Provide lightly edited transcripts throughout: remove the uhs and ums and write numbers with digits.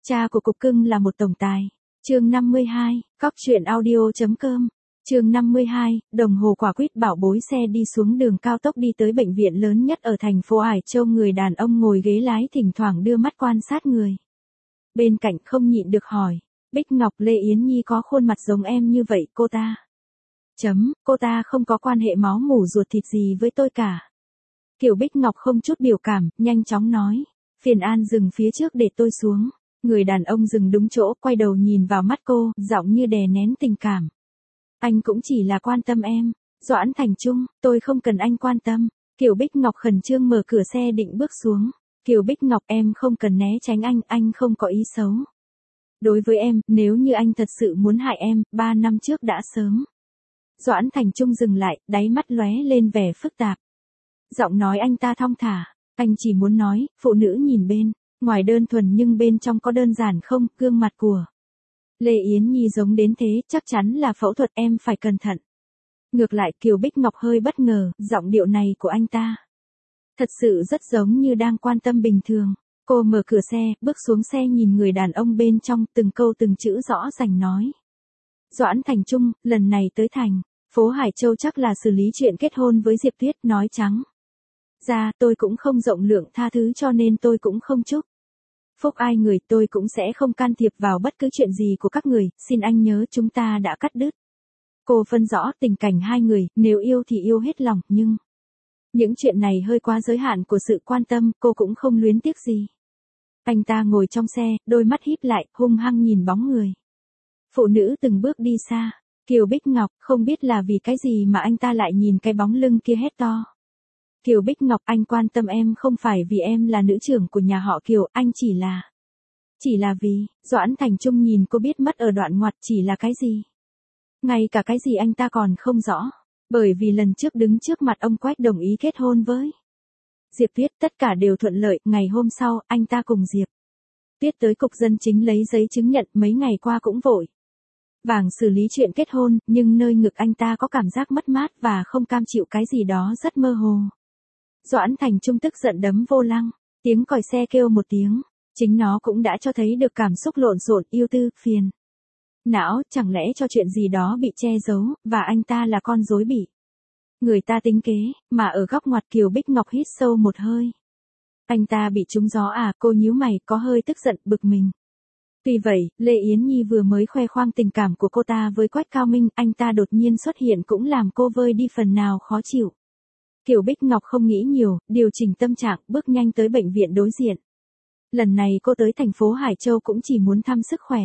Cha của cục cưng là một tổng tài. Chương 52, Cóc truyện audio.com. Chương 52, đồng hồ quả quýt bảo bối xe đi xuống đường cao tốc đi tới bệnh viện lớn nhất ở thành phố Ải Châu, người đàn ông ngồi ghế lái thỉnh thoảng đưa mắt quan sát người. Bên cạnh không nhịn được hỏi, Bích Ngọc, Lê Yến Nhi có khuôn mặt giống em như vậy cô ta? Cô ta không có quan hệ máu mủ ruột thịt gì với tôi cả. Kiều Bích Ngọc không chút biểu cảm, nhanh chóng nói, phiền An dừng phía trước để tôi xuống. Người đàn ông dừng đúng chỗ, quay đầu nhìn vào mắt cô, giọng như đè nén tình cảm. Anh cũng chỉ là quan tâm em. Doãn Thành Trung, tôi không cần anh quan tâm. Kiều Bích Ngọc khẩn trương mở cửa xe định bước xuống. Kiều Bích Ngọc, em không cần né tránh anh không có ý xấu. Đối với em, nếu như anh thật sự muốn hại em, 3 năm trước đã sớm. Doãn Thành Trung dừng lại, đáy mắt lóe lên vẻ phức tạp. Giọng nói anh ta thong thả, anh chỉ muốn nói, phụ nữ nhìn bên ngoài đơn thuần nhưng bên trong có đơn giản không, gương mặt của Lê Yến Nhi giống đến thế, chắc chắn là phẫu thuật, em phải cẩn thận. Ngược lại, Kiều Bích Ngọc hơi bất ngờ, giọng điệu này của anh ta thật sự rất giống như đang quan tâm bình thường. Cô mở cửa xe, bước xuống xe nhìn người đàn ông bên trong, từng câu từng chữ rõ ràng nói. Doãn Thành Trung, lần này tới thành phố Hải Châu chắc là xử lý chuyện kết hôn với Diệp Tuyết, nói trắng ra tôi cũng không rộng lượng tha thứ, cho nên tôi cũng không chúc phúc ai người, tôi cũng sẽ không can thiệp vào bất cứ chuyện gì của các người, xin anh nhớ chúng ta đã cắt đứt. Cô phân rõ tình cảnh hai người, nếu yêu thì yêu hết lòng, nhưng những chuyện này hơi quá giới hạn của sự quan tâm, cô cũng không luyến tiếc gì. Anh ta ngồi trong xe, đôi mắt híp lại, hung hăng nhìn bóng người phụ nữ từng bước đi xa. Kiều Bích Ngọc, không biết là vì cái gì mà anh ta lại nhìn cái bóng lưng kia hét to. Kiều Bích Ngọc, anh quan tâm em không phải vì em là nữ trưởng của nhà họ Kiều, anh chỉ là vì, Doãn Thành Trung nhìn cô biết mất ở đoạn ngoặt, chỉ là cái gì? Ngay cả cái gì anh ta còn không rõ, bởi vì lần trước đứng trước mặt ông Quách đồng ý kết hôn với Diệp Tuyết, tất cả đều thuận lợi, ngày hôm sau, anh ta cùng Diệp Tuyết tới cục dân chính lấy giấy chứng nhận, mấy ngày qua cũng vội vàng xử lý chuyện kết hôn, nhưng nơi ngực anh ta có cảm giác mất mát và không cam chịu cái gì đó rất mơ hồ. Doãn Thành Trung tức giận đấm vô lăng, tiếng còi xe kêu một tiếng, chính nó cũng đã cho thấy được cảm xúc lộn xộn, yêu tư, phiền não, chẳng lẽ cho chuyện gì đó bị che giấu, và anh ta là con rối bị người ta tính kế, mà ở góc ngoặt. Kiều Bích Ngọc hít sâu một hơi. Anh ta bị trúng gió à? Cô nhíu mày, có hơi tức giận, bực mình. Tuy vậy, Lê Yến Nhi vừa mới khoe khoang tình cảm của cô ta với Quách Cao Minh, anh ta đột nhiên xuất hiện cũng làm cô vơi đi phần nào khó chịu. Kiều Bích Ngọc không nghĩ nhiều, điều chỉnh tâm trạng, bước nhanh tới bệnh viện đối diện. Lần này cô tới thành phố Hải Châu cũng chỉ muốn thăm sức khỏe.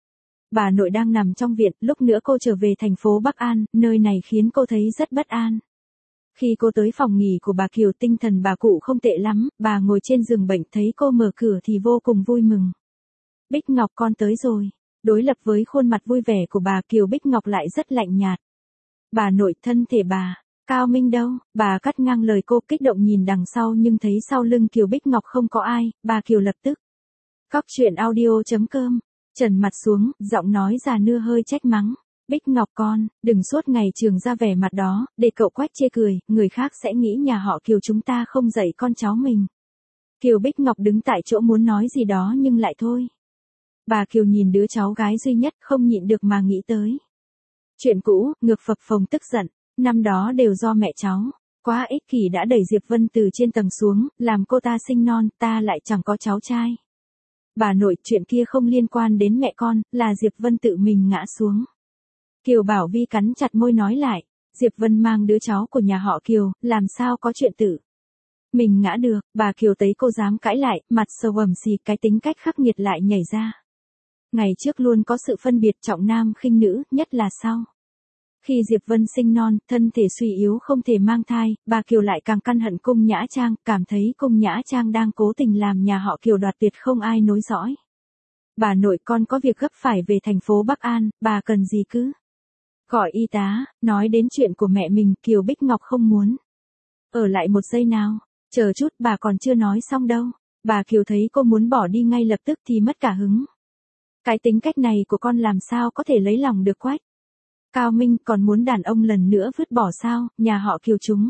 Bà nội đang nằm trong viện, lúc nữa cô trở về thành phố Bắc An, nơi này khiến cô thấy rất bất an. Khi cô tới phòng nghỉ của bà Kiều, tinh thần bà cụ không tệ lắm, bà ngồi trên giường bệnh thấy cô mở cửa thì vô cùng vui mừng. Bích Ngọc, con tới rồi. Đối lập với khuôn mặt vui vẻ của bà, Kiều Bích Ngọc lại rất lạnh nhạt. Bà nội, thân thể bà Cao Minh đâu? Bà cắt ngang lời cô, kích động nhìn đằng sau nhưng thấy sau lưng Kiều Bích Ngọc không có ai, bà Kiều lập tức Cóc truyện audio.com, trần mặt xuống, giọng nói già nua hơi trách mắng. Bích Ngọc con, đừng suốt ngày trường ra vẻ mặt đó, để cậu Quách chê cười, người khác sẽ nghĩ nhà họ Kiều chúng ta không dạy con cháu mình. Kiều Bích Ngọc đứng tại chỗ muốn nói gì đó nhưng lại thôi. Bà Kiều nhìn đứa cháu gái duy nhất, không nhịn được mà nghĩ tới chuyện cũ, ngực phập phồng tức giận. Năm đó đều do mẹ cháu quá ích kỷ đã đẩy Diệp Vân từ trên tầng xuống, làm cô ta sinh non, ta lại chẳng có cháu trai. Bà nội, chuyện kia không liên quan đến mẹ con, là Diệp Vân tự mình ngã xuống. Kiều Bảo Vi cắn chặt môi nói lại, Diệp Vân mang đứa cháu của nhà họ Kiều, làm sao có chuyện tự mình ngã được. Bà Kiều thấy cô dám cãi lại, mặt sầu ẩm xì, cái tính cách khắc nghiệt lại nhảy ra. Ngày trước luôn có sự phân biệt trọng nam khinh nữ, nhất là sau khi Diệp Vân sinh non, thân thể suy yếu không thể mang thai, bà Kiều lại càng căm hận Cung Nhã Trang, cảm thấy Cung Nhã Trang đang cố tình làm nhà họ Kiều đoạt tuyệt không ai nối dõi. Bà nội, con có việc gấp phải về thành phố Bắc An, bà cần gì cứ gọi y tá. Nói đến chuyện của mẹ mình, Kiều Bích Ngọc không muốn ở lại một giây nào. Chờ chút, bà còn chưa nói xong đâu. Bà Kiều thấy cô muốn bỏ đi ngay lập tức thì mất cả hứng. Cái tính cách này của con làm sao có thể lấy lòng được Quách Cao Minh, còn muốn đàn ông lần nữa vứt bỏ sao? Nhà họ Kiều chúng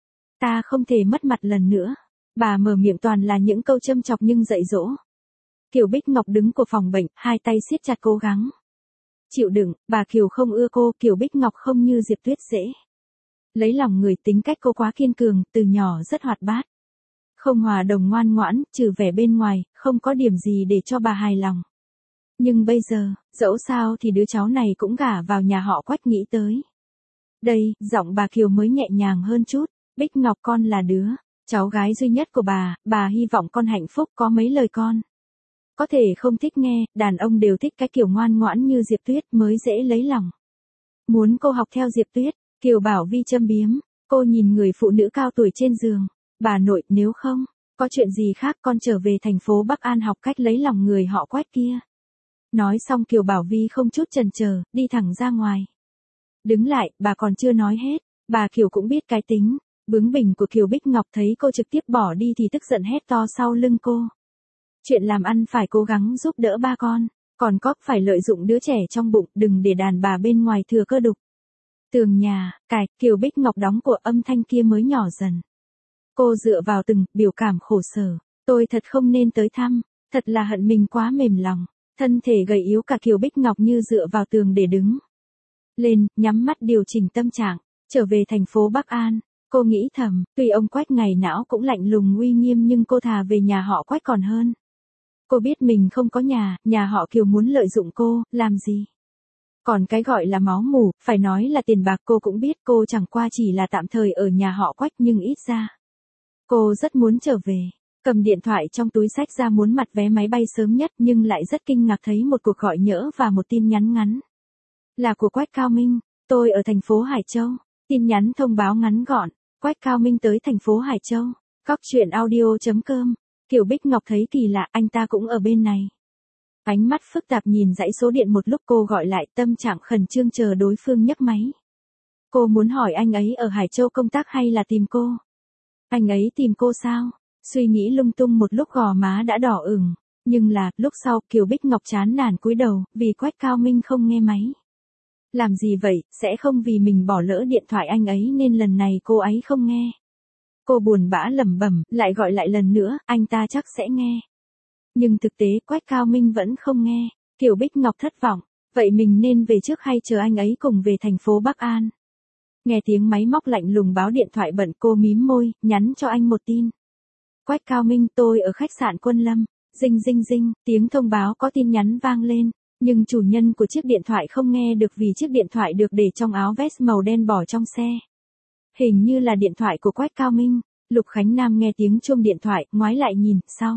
ta không thể mất mặt lần nữa. Bà mở miệng toàn là những câu châm chọc nhưng dạy dỗ. Kiều Bích Ngọc đứng của phòng bệnh, hai tay siết chặt cố gắng. Chịu đựng, bà Kiều không ưa cô, Kiều Bích Ngọc không như Diệp Tuyết dễ lấy lòng người, tính cách cô quá kiên cường, từ nhỏ rất hoạt bát. Không hòa đồng ngoan ngoãn, trừ vẻ bên ngoài, không có điểm gì để cho bà hài lòng. Nhưng bây giờ, dẫu sao thì đứa cháu này cũng gả vào nhà họ Quách nghĩ tới. Đây, giọng bà Kiều mới nhẹ nhàng hơn chút, Bích Ngọc con là đứa cháu gái duy nhất của bà hy vọng con hạnh phúc, có mấy lời con có thể không thích nghe, đàn ông đều thích cái kiểu ngoan ngoãn như Diệp Tuyết mới dễ lấy lòng. Muốn cô học theo Diệp Tuyết, Kiều Bảo Vi châm biếm, cô nhìn người phụ nữ cao tuổi trên giường, bà nội, nếu không có chuyện gì khác con trở về thành phố Bắc An học cách lấy lòng người họ Quách kia. Nói xong Kiều Bảo Vi không chút chần chờ, đi thẳng ra ngoài. Đứng lại, bà còn chưa nói hết, bà Kiều cũng biết cái tính bướng bỉnh của Kiều Bích Ngọc, thấy cô trực tiếp bỏ đi thì tức giận hét to sau lưng cô. Chuyện làm ăn phải cố gắng giúp đỡ ba con, còn có phải lợi dụng đứa trẻ trong bụng, đừng để đàn bà bên ngoài thừa cơ đục. Tường nhà, cài, Kiều Bích Ngọc đóng của âm thanh kia mới nhỏ dần. Cô dựa vào từng, biểu cảm khổ sở, tôi thật không nên tới thăm, thật là hận mình quá mềm lòng. Thân thể gầy yếu cả Kiều Bích Ngọc như dựa vào tường để đứng lên, nhắm mắt điều chỉnh tâm trạng, trở về thành phố Bắc An. Cô nghĩ thầm, tuy ông Quách ngày não cũng lạnh lùng uy nghiêm nhưng cô thà về nhà họ Quách còn hơn. Cô biết mình không có nhà họ Kiều muốn lợi dụng cô, làm gì? Còn cái gọi là máu mủ, phải nói là tiền bạc cô cũng biết, cô chẳng qua chỉ là tạm thời ở nhà họ Quách nhưng ít ra cô rất muốn trở về. Cầm điện thoại trong túi xách ra muốn mặt vé máy bay sớm nhất nhưng lại rất kinh ngạc thấy một cuộc gọi nhỡ và một tin nhắn ngắn. Là của Quách Cao Minh, tôi ở thành phố Hải Châu. Tin nhắn thông báo ngắn gọn, Quách Cao Minh tới thành phố Hải Châu. Cóc truyện audio.com. Kiều Bích Ngọc thấy kỳ lạ, anh ta cũng ở bên này. Ánh mắt phức tạp nhìn dãy số điện một lúc, cô gọi lại, tâm trạng khẩn trương chờ đối phương nhấc máy. Cô muốn hỏi anh ấy ở Hải Châu công tác hay là tìm cô? Anh ấy tìm cô sao? Suy nghĩ lung tung một lúc gò má đã đỏ ửng, nhưng là, lúc sau, Kiều Bích Ngọc chán nản cúi đầu, vì Quách Cao Minh không nghe máy. Làm gì vậy, sẽ không vì mình bỏ lỡ điện thoại anh ấy nên lần này cô ấy không nghe. Cô buồn bã lẩm bẩm, lại gọi lại lần nữa, anh ta chắc sẽ nghe. Nhưng thực tế Quách Cao Minh vẫn không nghe. Kiều Bích Ngọc thất vọng, vậy mình nên về trước hay chờ anh ấy cùng về thành phố Bắc An? Nghe tiếng máy móc lạnh lùng báo điện thoại bận, cô mím môi, nhắn cho anh một tin. Quách Cao Minh, tôi ở khách sạn Quân Lâm. Dinh dinh dinh, tiếng thông báo có tin nhắn vang lên, nhưng chủ nhân của chiếc điện thoại không nghe được vì chiếc điện thoại được để trong áo vest màu đen bỏ trong xe. Hình như là điện thoại của Quách Cao Minh. Lục Khánh Nam nghe tiếng chuông điện thoại, ngoái lại nhìn, sau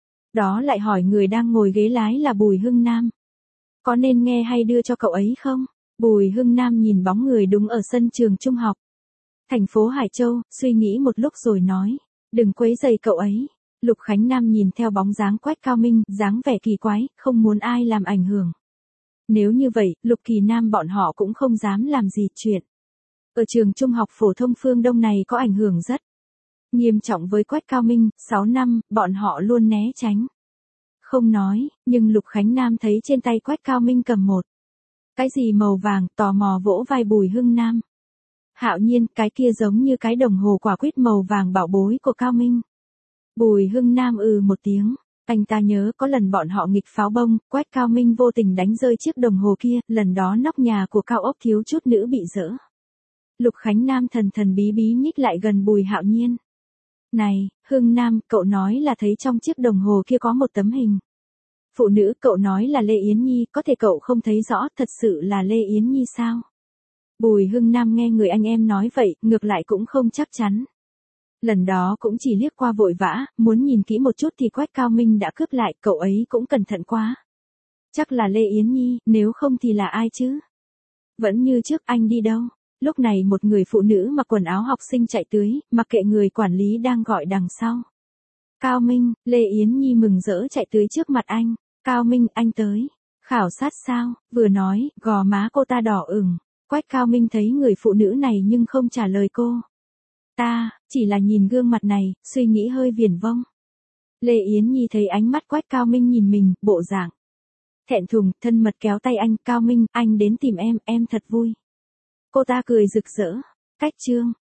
đó lại hỏi người đang ngồi ghế lái là Bùi Hưng Nam. Có nên nghe hay đưa cho cậu ấy không? Bùi Hưng Nam nhìn bóng người đứng ở sân trường trung học thành phố Hải Châu, suy nghĩ một lúc rồi nói, đừng quấy rầy cậu ấy. Lục Khánh Nam nhìn theo bóng dáng Quách Cao Minh, dáng vẻ kỳ quái, không muốn ai làm ảnh hưởng. Nếu như vậy, Lục Kỳ Nam bọn họ cũng không dám làm gì chuyện. Ở trường trung học phổ thông Phương Đông này có ảnh hưởng rất nghiêm trọng với Quách Cao Minh, 6 năm, bọn họ luôn né tránh. Không nói, nhưng Lục Khánh Nam thấy trên tay Quách Cao Minh cầm một cái gì màu vàng, tò mò vỗ vai Bùi Hưng Nam. Hạo nhiên, cái kia giống như cái đồng hồ quả quýt màu vàng bảo bối của Cao Minh. Bùi Hưng Nam một tiếng, anh ta nhớ có lần bọn họ nghịch pháo bông, Quách Cao Minh vô tình đánh rơi chiếc đồng hồ kia, lần đó nóc nhà của cao ốc thiếu chút nữa bị dỡ. Lục Khánh Nam thần thần bí bí nhích lại gần Bùi Hạo Nhiên. Này, Hưng Nam, cậu nói là thấy trong chiếc đồng hồ kia có một tấm hình phụ nữ, cậu nói là Lê Yến Nhi, có thể cậu không thấy rõ, thật sự là Lê Yến Nhi sao? Bùi Hưng Nam nghe người anh em nói vậy, ngược lại cũng không chắc chắn. Lần đó cũng chỉ liếc qua vội vã, muốn nhìn kỹ một chút thì Quách Cao Minh đã cướp lại, cậu ấy cũng cẩn thận quá. Chắc là Lê Yến Nhi, nếu không thì là ai chứ? Vẫn như trước, anh đi đâu? Lúc này một người phụ nữ mặc quần áo học sinh chạy tới, mặc kệ người quản lý đang gọi đằng sau. Cao Minh, Lê Yến Nhi mừng rỡ chạy tới trước mặt anh. Cao Minh, anh tới. Khảo sát sao? Vừa nói, gò má cô ta đỏ ửng. Quách Cao Minh thấy người phụ nữ này nhưng không trả lời cô. Ta, chỉ là nhìn gương mặt này, suy nghĩ hơi viển vông. Lê Yến Nhi thấy ánh mắt Quách Cao Minh nhìn mình, bộ dạng thẹn thùng, thân mật kéo tay anh. Cao Minh, anh đến tìm em thật vui. Cô ta cười rực rỡ. Cách chương.